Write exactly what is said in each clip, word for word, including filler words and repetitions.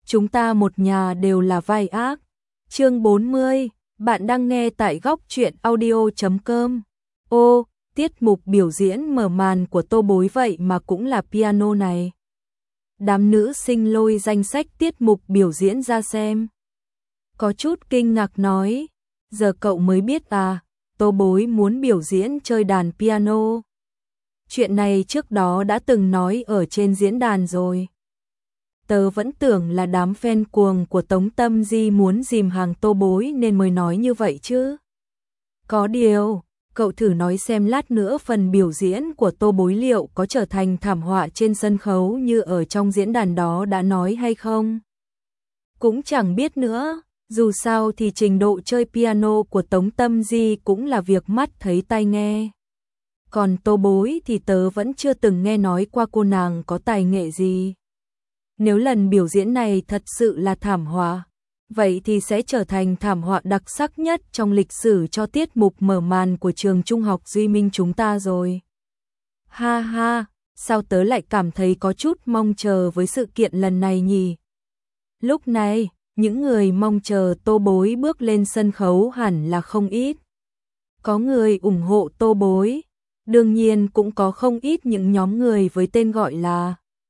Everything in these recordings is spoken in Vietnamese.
chúng ta một nhà đều là vai ác. Chương bốn mươi, bạn đang nghe tại góc truyện audio chấm com. Ô, tiết mục biểu diễn mở màn của Tô Bối vậy mà cũng là piano này. Đám nữ sinh lôi danh sách tiết mục biểu diễn ra xem. Có chút kinh ngạc nói, giờ cậu mới biết à, Tô Bối muốn biểu diễn chơi đàn piano. Chuyện này trước đó đã từng nói ở trên diễn đàn rồi. Tớ vẫn tưởng là đám fan cuồng của Tống Tâm Di muốn dìm hàng Tô Bối nên mới nói như vậy chứ. Có điều, cậu thử nói xem lát nữa phần biểu diễn của Tô Bối liệu có trở thành thảm họa trên sân khấu như ở trong diễn đàn đó đã nói hay không? Cũng chẳng biết nữa, dù sao thì trình độ chơi piano của Tống Tâm Di cũng là việc mắt thấy tai nghe. Còn Tô Bối thì tớ vẫn chưa từng nghe nói qua cô nàng có tài nghệ gì. Nếu lần biểu diễn này thật sự là thảm họa, vậy thì sẽ trở thành thảm họa đặc sắc nhất trong lịch sử cho tiết mục mở màn của trường trung học Duy Minh chúng ta rồi. Ha ha, sao tớ lại cảm thấy có chút mong chờ với sự kiện lần này nhỉ? Lúc này, những người mong chờ Tô Bối bước lên sân khấu hẳn là không ít. Có người ủng hộ Tô Bối, đương nhiên cũng có không ít những nhóm người với tên gọi là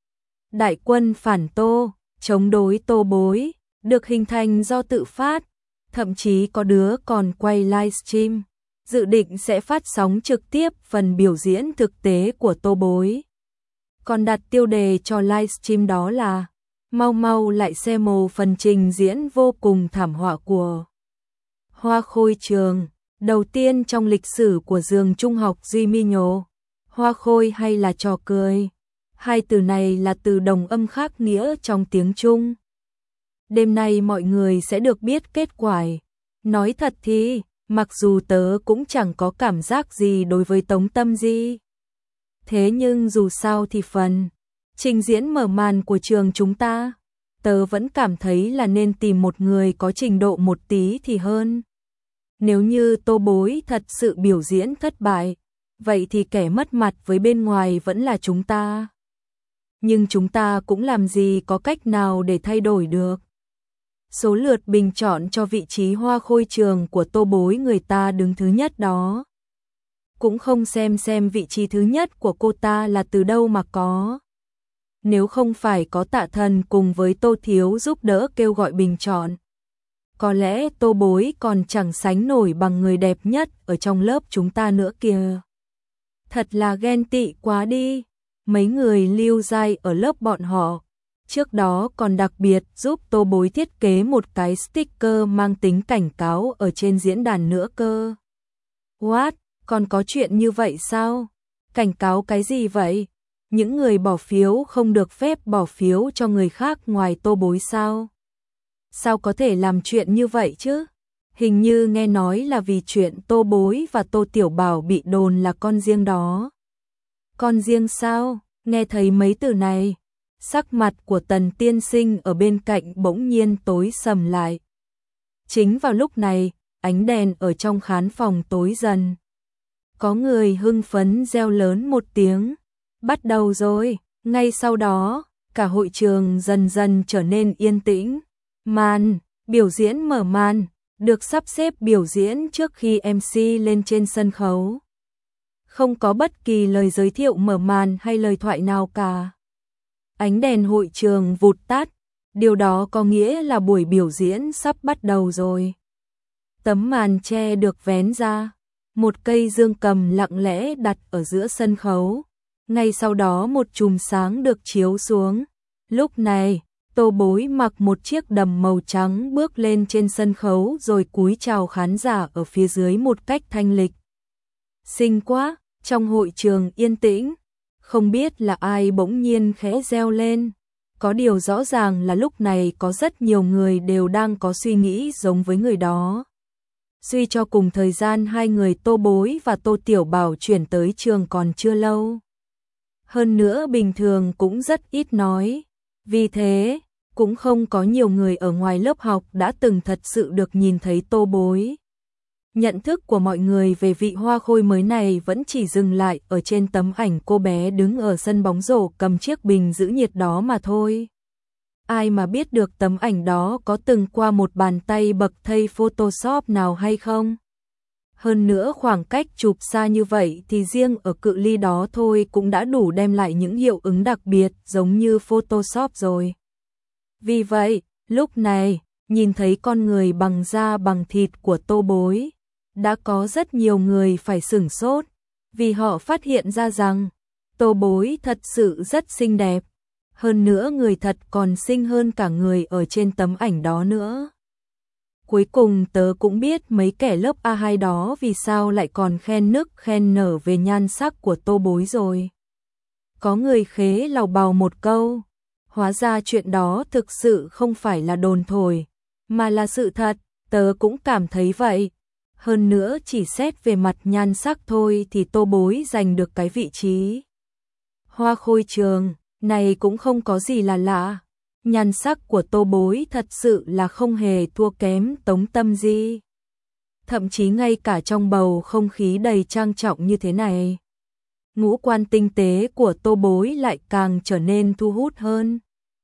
Đại quân phản Tô, chống đối Tô Bối, được hình thành do tự phát, thậm chí có đứa còn quay livestream, dự định sẽ phát sóng trực tiếp phần biểu diễn thực tế của Tô Bối. Còn đặt tiêu đề cho livestream đó là mau mau lại xem mồ phần trình diễn vô cùng thảm họa của Hoa Khôi Trường, đầu tiên trong lịch sử của trường trung học Duy Minh nhổ. Hoa Khôi hay là trò cười? Hai từ này là từ đồng âm khác nghĩa trong tiếng Trung. Đêm nay mọi người sẽ được biết kết quả. Nói thật thì, mặc dù tớ cũng chẳng có cảm giác gì đối với Tống Tâm Di. Thế nhưng dù sao thì phần trình diễn mở màn của trường chúng ta, tớ vẫn cảm thấy là nên tìm một người có trình độ một tí thì hơn. Nếu như Tô Bối thật sự biểu diễn thất bại, vậy thì kẻ mất mặt với bên ngoài vẫn là chúng ta. Nhưng chúng ta cũng làm gì có cách nào để thay đổi được. Số lượt bình chọn cho vị trí Hoa Khôi Trường của Tô Bối người ta đứng thứ nhất đó. Cũng không xem xem vị trí thứ nhất của cô ta là từ đâu mà có. Nếu không phải có Tạ Thần cùng với Tô Thiếu giúp đỡ kêu gọi bình chọn, có lẽ Tô Bối còn chẳng sánh nổi bằng người đẹp nhất ở trong lớp chúng ta nữa kìa. Thật là ghen tị quá đi. Mấy người lưu giai ở lớp bọn họ, trước đó còn đặc biệt giúp Tô Bối thiết kế một cái sticker mang tính cảnh cáo ở trên diễn đàn nữa cơ. What? Còn có chuyện như vậy sao? Cảnh cáo cái gì vậy? Những người bỏ phiếu không được phép bỏ phiếu cho người khác ngoài Tô Bối sao? Sao có thể làm chuyện như vậy chứ? Hình như nghe nói là vì chuyện Tô Bối và Tô Tiểu Bảo bị đồn là con riêng đó. Con riêng sao? Nghe thấy mấy từ này, sắc mặt của Tần tiên sinh ở bên cạnh bỗng nhiên tối sầm lại. Chính vào lúc này, ánh đèn ở trong khán phòng tối dần. Có người hưng phấn reo lớn một tiếng. Bắt đầu rồi. Ngay sau đó, cả hội trường dần dần trở nên yên tĩnh. Màn, biểu diễn mở màn, được sắp xếp biểu diễn trước khi em xê lên trên sân khấu. Không có bất kỳ lời giới thiệu mở màn hay lời thoại nào cả. Ánh đèn hội trường vụt tắt, điều đó có nghĩa là buổi biểu diễn sắp bắt đầu rồi. Tấm màn che được vén ra, một cây dương cầm lặng lẽ đặt ở giữa sân khấu. Ngay sau đó một chùm sáng được chiếu xuống. Lúc này, Tô Bối mặc một chiếc đầm màu trắng bước lên trên sân khấu rồi cúi chào khán giả ở phía dưới một cách thanh lịch. Xinh quá! Trong hội trường yên tĩnh, không biết là ai bỗng nhiên khẽ reo lên. Có điều rõ ràng là lúc này có rất nhiều người đều đang có suy nghĩ giống với người đó. Suy cho cùng thời gian hai người Tô Bối và Tô Tiểu Bảo chuyển tới trường còn chưa lâu. Hơn nữa bình thường cũng rất ít nói. Vì thế, cũng không có nhiều người ở ngoài lớp học đã từng thật sự được nhìn thấy Tô Bối. Nhận thức của mọi người về vị Hoa Khôi mới này vẫn chỉ dừng lại ở trên tấm ảnh cô bé đứng ở sân bóng rổ cầm chiếc bình giữ nhiệt đó mà thôi. ai mà biết được tấm ảnh đó có từng qua một bàn tay bậc thầy Photoshop nào hay không? Hơn nữa khoảng cách chụp xa như vậy thì riêng ở cự ly đó thôi cũng đã đủ đem lại những hiệu ứng đặc biệt giống như Photoshop rồi. Vì vậy, lúc này, nhìn thấy con người bằng da bằng thịt của Tô Bối, đã có rất nhiều người phải sửng sốt, vì họ phát hiện ra rằng Tô Bối thật sự rất xinh đẹp, hơn nữa người thật còn xinh hơn cả người ở trên tấm ảnh đó nữa. Cuối cùng tớ cũng biết mấy kẻ lớp A hai đó vì sao lại còn khen nức khen nở về nhan sắc của Tô Bối rồi. Có người khế lào bào một câu, hóa ra chuyện đó thực sự không phải là đồn thổi, mà là sự thật, tớ cũng cảm thấy vậy. Hơn nữa chỉ xét về mặt nhan sắc thôi thì Tô Bối giành được cái vị trí hoa khôi trường này cũng không có gì là lạ. Nhan sắc của Tô Bối thật sự là không hề thua kém Tống Tâm Di. Thậm chí ngay cả trong bầu không khí đầy trang trọng như thế này, ngũ quan tinh tế của Tô Bối lại càng trở nên thu hút hơn.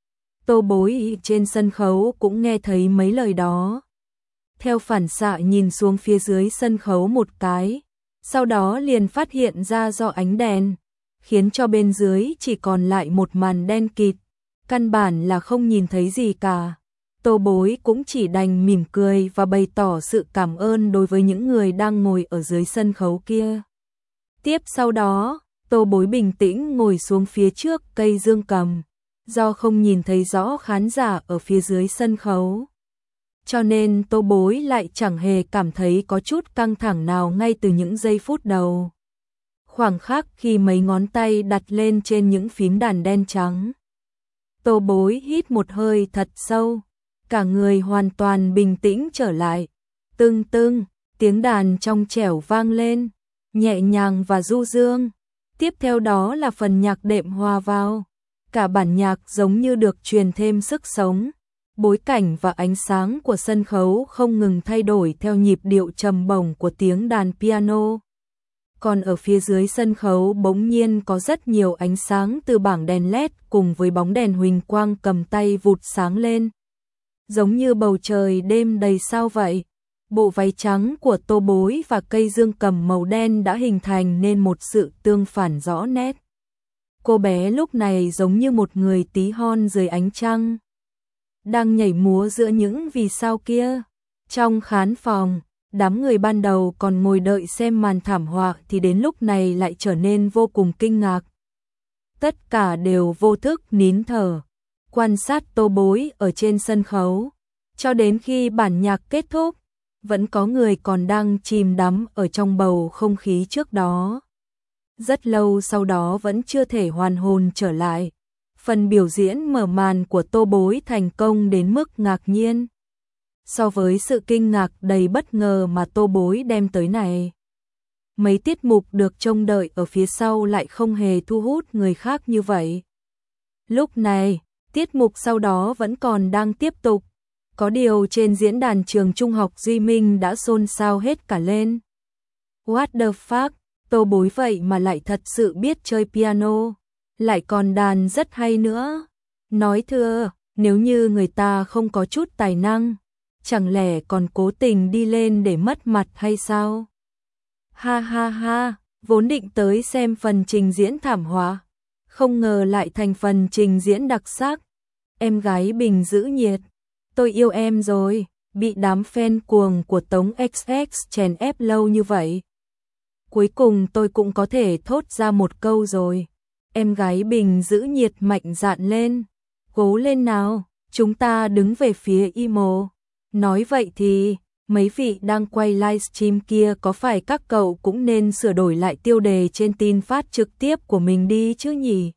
Tô Bối trên sân khấu cũng nghe thấy mấy lời đó. Theo phản xạ nhìn xuống phía dưới sân khấu một cái, sau đó liền phát hiện ra do ánh đèn, khiến cho bên dưới chỉ còn lại một màn đen kịt, căn bản là không nhìn thấy gì cả. Tô Bối cũng chỉ đành mỉm cười và bày tỏ sự cảm ơn đối với những người đang ngồi ở dưới sân khấu kia. Tiếp sau đó, Tô Bối bình tĩnh ngồi xuống phía trước cây dương cầm, do không nhìn thấy rõ khán giả ở phía dưới sân khấu, cho nên Tô Bối lại chẳng hề cảm thấy có chút căng thẳng nào ngay từ những giây phút đầu. Khoảng khắc khi mấy ngón tay đặt lên trên những phím đàn đen trắng, Tô Bối hít một hơi thật sâu, cả người hoàn toàn bình tĩnh trở lại. Tưng tưng, tiếng đàn trong trẻo vang lên, nhẹ nhàng và du dương. Tiếp theo đó là phần nhạc đệm hòa vào, cả bản nhạc giống như được truyền thêm sức sống. Bối cảnh và ánh sáng của sân khấu không ngừng thay đổi theo nhịp điệu trầm bổng của tiếng đàn piano. Còn ở phía dưới sân khấu bỗng nhiên có rất nhiều ánh sáng từ bảng đèn led cùng với bóng đèn huỳnh quang cầm tay vụt sáng lên, giống như bầu trời đêm đầy sao vậy. Bộ váy trắng của Tô Bối và cây dương cầm màu đen đã hình thành nên một sự tương phản rõ nét. Cô bé lúc này giống như một người tí hon dưới ánh trăng, đang nhảy múa giữa những vì sao kia. Trong khán phòng, đám người ban đầu còn ngồi đợi xem màn thảm họa thì đến lúc này lại trở nên vô cùng kinh ngạc. Tất cả đều vô thức nín thở, quan sát Tô Bối ở trên sân khấu. Cho đến khi bản nhạc kết thúc, vẫn có người còn đang chìm đắm ở trong bầu không khí trước đó. Rất lâu sau đó vẫn chưa thể hoàn hồn trở lại. Phần biểu diễn mở màn của Tô Bối thành công đến mức ngạc nhiên. So với sự kinh ngạc đầy bất ngờ mà Tô Bối đem tới này, mấy tiết mục được trông đợi ở phía sau lại không hề thu hút người khác như vậy. Lúc này, tiết mục sau đó vẫn còn đang tiếp tục. Có điều trên diễn đàn trường trung học Duy Minh đã xôn xao hết cả lên. What the fuck, Tô Bối vậy mà lại thật sự biết chơi piano, lại còn đàn rất hay nữa. Nói thưa, nếu như người ta không có chút tài năng, chẳng lẽ còn cố tình đi lên để mất mặt hay sao? Ha ha ha, vốn định tới xem phần trình diễn thảm họa, không ngờ lại thành phần trình diễn đặc sắc. Em gái Bình giữ nhiệt, tôi yêu em rồi, bị đám fan cuồng của Tống ích ích chèn ép lâu như vậy. Cuối cùng tôi cũng có thể thốt ra một câu rồi. Em gái Bình giữ nhiệt mạnh dạn lên, cố lên nào, chúng ta đứng về phía emo. Nói vậy thì, mấy vị đang quay livestream kia có phải các cậu cũng nên sửa đổi lại tiêu đề trên tin phát trực tiếp của mình đi chứ nhỉ?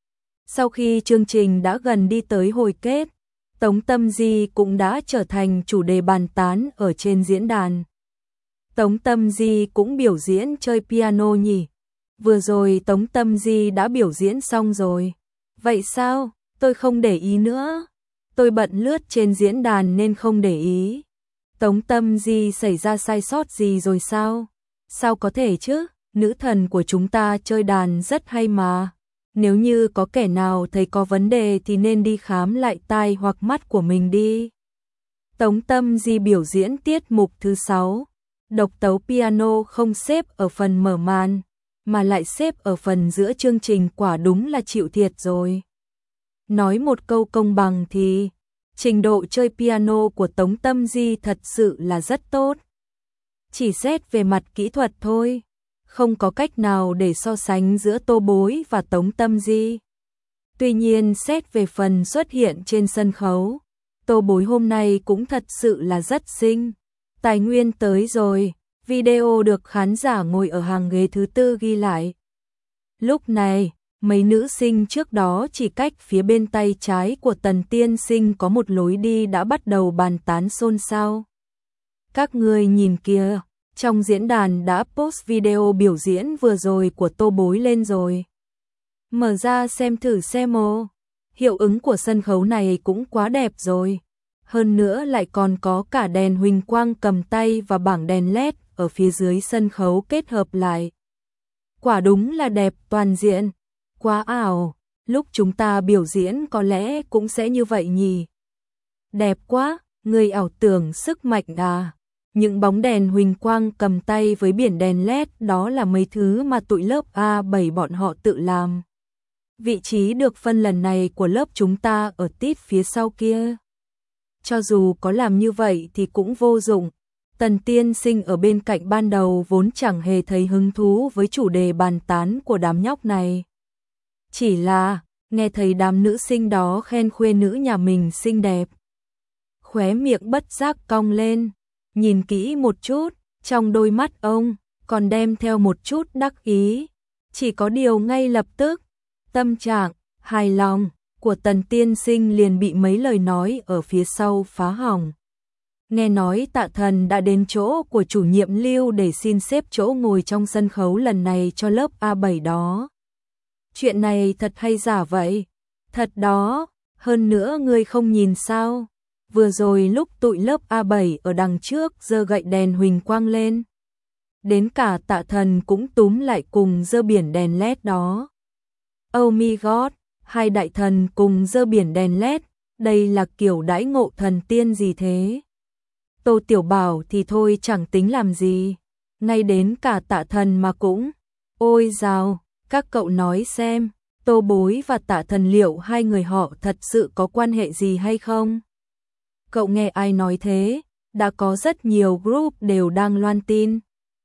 Sau khi chương trình đã gần đi tới hồi kết, Tống Tâm Di cũng đã trở thành chủ đề bàn tán ở trên diễn đàn. Tống Tâm Di cũng biểu diễn chơi piano nhỉ? Vừa rồi Tống Tâm Di đã biểu diễn xong rồi. Vậy sao? Tôi không để ý nữa. Tôi bận lướt trên diễn đàn nên không để ý. Tống Tâm Di xảy ra sai sót gì rồi sao? Sao có thể chứ? Nữ thần của chúng ta chơi đàn rất hay mà. Nếu như có kẻ nào thấy có vấn đề thì nên đi khám lại tai hoặc mắt của mình đi. Tống Tâm Di biểu diễn tiết mục thứ sáu. Độc tấu piano không xếp ở phần mở màn, mà lại xếp ở phần giữa chương trình, quả đúng là chịu thiệt rồi. Nói một câu công bằng thì, trình độ chơi piano của Tống Tâm Di thật sự là rất tốt. Chỉ xét về mặt kỹ thuật thôi, không có cách nào để so sánh giữa Tô Bối và Tống Tâm Di. Tuy nhiên xét về phần xuất hiện trên sân khấu, Tô Bối hôm nay cũng thật sự là rất xinh. Tài nguyên tới rồi, video được khán giả ngồi ở hàng ghế thứ tư ghi lại. Lúc này, mấy nữ sinh trước đó chỉ cách phía bên tay trái của Tần Tiên Sinh có một lối đi đã bắt đầu bàn tán xôn xao. Các người nhìn kìa, trong diễn đàn đã post video biểu diễn vừa rồi của Tô Bối lên rồi. Mở ra xem thử xem mô. Hiệu ứng của sân khấu này cũng quá đẹp rồi. Hơn nữa lại còn có cả đèn huỳnh quang cầm tay và bảng đèn led ở phía dưới sân khấu kết hợp lại. Quả đúng là đẹp toàn diện. Quá ảo, lúc chúng ta biểu diễn có lẽ cũng sẽ như vậy nhỉ. Đẹp quá, người ảo tưởng sức mạnh à. Những bóng đèn huỳnh quang cầm tay với biển đèn led đó là mấy thứ mà tụi lớp A bảy bọn họ tự làm. Vị trí được phân lần này của lớp chúng ta ở tít phía sau kia. Cho dù có làm như vậy thì cũng vô dụng. Tần Tiên Sinh ở bên cạnh ban đầu vốn chẳng hề thấy hứng thú với chủ đề bàn tán của đám nhóc này. Chỉ là, nghe thấy đám nữ sinh đó khen khuê nữ nhà mình xinh đẹp. Khóe miệng bất giác cong lên, nhìn kỹ một chút, trong đôi mắt ông, còn đem theo một chút đắc ý. Chỉ có điều ngay lập tức, tâm trạng, hài lòng của Tần Tiên Sinh liền bị mấy lời nói ở phía sau phá hỏng. Nghe nói Tạ Thần đã đến chỗ của chủ nhiệm Lưu để xin xếp chỗ ngồi trong sân khấu lần này cho lớp A bảy đó. Chuyện này thật hay giả vậy? Thật đó, hơn nữa ngươi không nhìn sao? Vừa rồi lúc tụi lớp A bảy ở đằng trước giơ gậy đèn huỳnh quang lên. Đến cả Tạ Thần cũng túm lại cùng giơ biển đèn led đó. Oh my god, hai đại thần cùng giơ biển đèn led, đây là kiểu đãi ngộ thần tiên gì thế? Tô Tiểu Bảo thì thôi chẳng tính làm gì, ngay đến cả Tạ Thần mà cũng. Ôi dào, các cậu nói xem, Tô Bối và Tạ Thần liệu hai người họ thật sự có quan hệ gì hay không? Cậu nghe ai nói thế? Đã có rất nhiều group đều đang loan tin.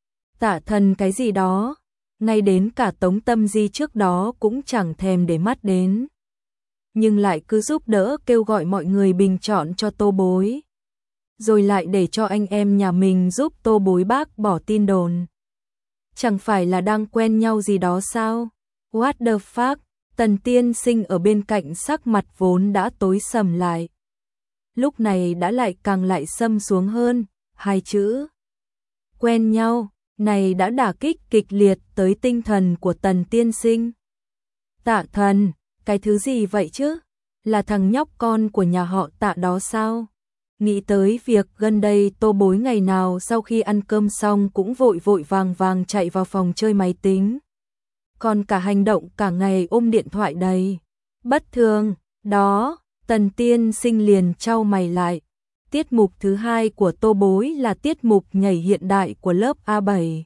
Tạ Thần cái gì đó, ngay đến cả Tống Tâm Di trước đó cũng chẳng thèm để mắt đến. Nhưng lại cứ giúp đỡ kêu gọi mọi người bình chọn cho Tô Bối. Rồi lại để cho anh em nhà mình giúp Tô Bối bác bỏ tin đồn. Chẳng phải là đang quen nhau gì đó sao? What the fuck? Tần Tiên Sinh ở bên cạnh sắc mặt vốn đã tối sầm lại. Lúc này đã lại càng lại sâm xuống hơn, hai chữ. Quen nhau, này đã đả kích kịch liệt tới tinh thần của Tần Tiên Sinh. Tạ Thần, cái thứ gì vậy chứ? Là thằng nhóc con của nhà họ Tạ đó sao? Nghĩ tới việc gần đây Tô Bối ngày nào sau khi ăn cơm xong cũng vội vội vàng vàng chạy vào phòng chơi máy tính. Còn cả hành động cả ngày ôm điện thoại đầy. Bất thường, đó, Tần Tiên Sinh liền chau mày lại. Tiết mục thứ hai của Tô Bối là tiết mục nhảy hiện đại của lớp A bảy.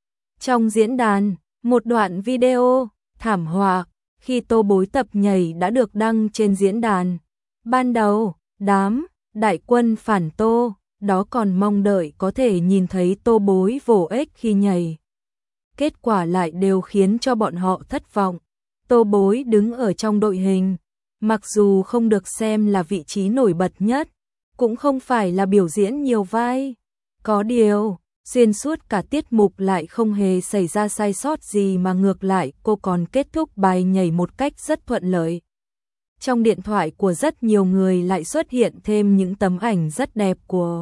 Trong diễn đàn, một đoạn video, thảm họa, khi Tô Bối tập nhảy đã được đăng trên diễn đàn. Ban đầu, đám đại quân phản Tô, đó còn mong đợi có thể nhìn thấy Tô Bối vồ ếch khi nhảy. Kết quả lại đều khiến cho bọn họ thất vọng. Tô Bối đứng ở trong đội hình, mặc dù không được xem là vị trí nổi bật nhất, cũng không phải là biểu diễn nhiều vai. Có điều, xuyên suốt cả tiết mục lại không hề xảy ra sai sót gì mà ngược lại cô còn kết thúc bài nhảy một cách rất thuận lợi. Trong điện thoại của rất nhiều người lại xuất hiện thêm những tấm ảnh rất đẹp của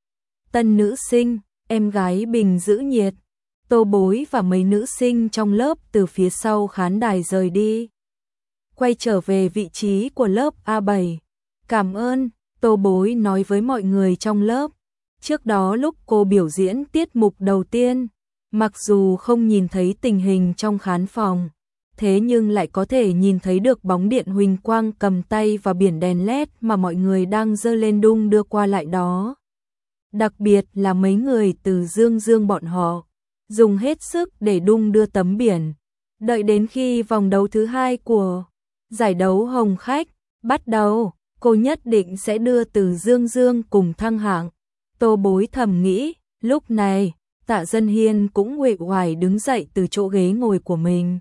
tân nữ sinh, em gái Bình giữ nhiệt. Tô Bối và mấy nữ sinh trong lớp từ phía sau khán đài rời đi. Quay trở về vị trí của lớp A bảy. Cảm ơn, Tô Bối nói với mọi người trong lớp. Trước đó lúc cô biểu diễn tiết mục đầu tiên, mặc dù không nhìn thấy tình hình trong khán phòng, thế nhưng lại có thể nhìn thấy được bóng điện huỳnh quang cầm tay và biển đèn led mà mọi người đang dơ lên đung đưa qua lại đó. Đặc biệt là mấy người từ Dương Dương bọn họ, dùng hết sức để đung đưa tấm biển. Đợi đến khi vòng đấu thứ hai của giải đấu Hồng Khách bắt đầu, cô nhất định sẽ đưa từ Dương Dương cùng thăng hạng. Tô Bối thầm nghĩ, lúc này, Tạ Dân Hiên cũng uể oải đứng dậy từ chỗ ghế ngồi của mình,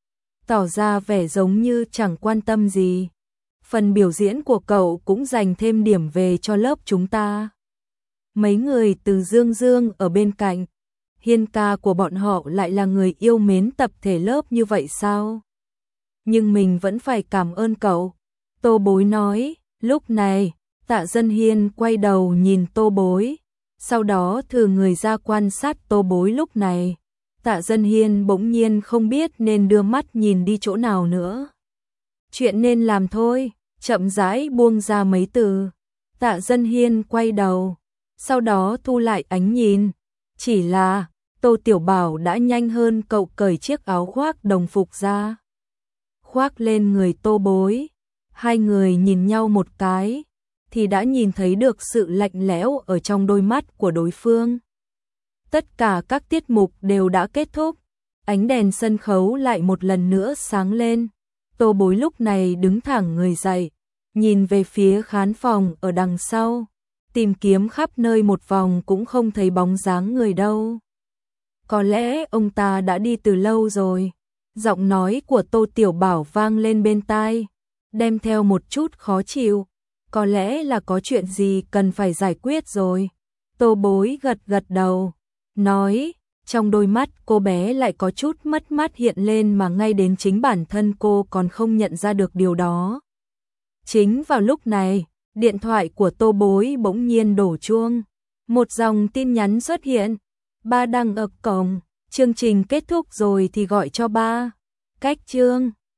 tỏ ra vẻ giống như chẳng quan tâm gì. Phần biểu diễn của cậu cũng dành thêm điểm về cho lớp chúng ta. Mấy người từ Dương Dương ở bên cạnh, Hiên ca của bọn họ lại là người yêu mến tập thể lớp như vậy sao? Nhưng mình vẫn phải cảm ơn cậu. Tô Bối nói, lúc này, Tạ Dân Hiên quay đầu nhìn Tô Bối, sau đó thử người ra quan sát Tô Bối lúc này. Tạ Dân Hiên bỗng nhiên không biết nên đưa mắt nhìn đi chỗ nào nữa. Chuyện nên làm thôi, chậm rãi buông ra mấy từ. Tạ Dân Hiên quay đầu, sau đó thu lại ánh nhìn. Chỉ là, Tô Tiểu Bảo đã nhanh hơn cậu cởi chiếc áo khoác đồng phục ra, khoác lên người Tô Bối. Hai người nhìn nhau một cái, thì đã nhìn thấy được sự lạnh lẽo ở trong đôi mắt của đối phương. Tất cả các tiết mục đều đã kết thúc, ánh đèn sân khấu lại một lần nữa sáng lên. Tô Bối lúc này đứng thẳng người dậy, nhìn về phía khán phòng ở đằng sau, tìm kiếm khắp nơi một vòng cũng không thấy bóng dáng người đâu. Có lẽ ông ta đã đi từ lâu rồi. Giọng nói của Tô Tiểu Bảo vang lên bên tai, đem theo một chút khó chịu. Có lẽ là có chuyện gì cần phải giải quyết rồi. Tô Bối gật gật đầu, nói, trong đôi mắt cô bé lại có chút mất mát hiện lên mà ngay đến chính bản thân cô còn không nhận ra được điều đó. Chính vào lúc này, điện thoại của Tô Bối bỗng nhiên đổ chuông. Một dòng tin nhắn xuất hiện. Ba đang ở cổng, chương trình kết thúc rồi thì gọi cho ba. Cách chương.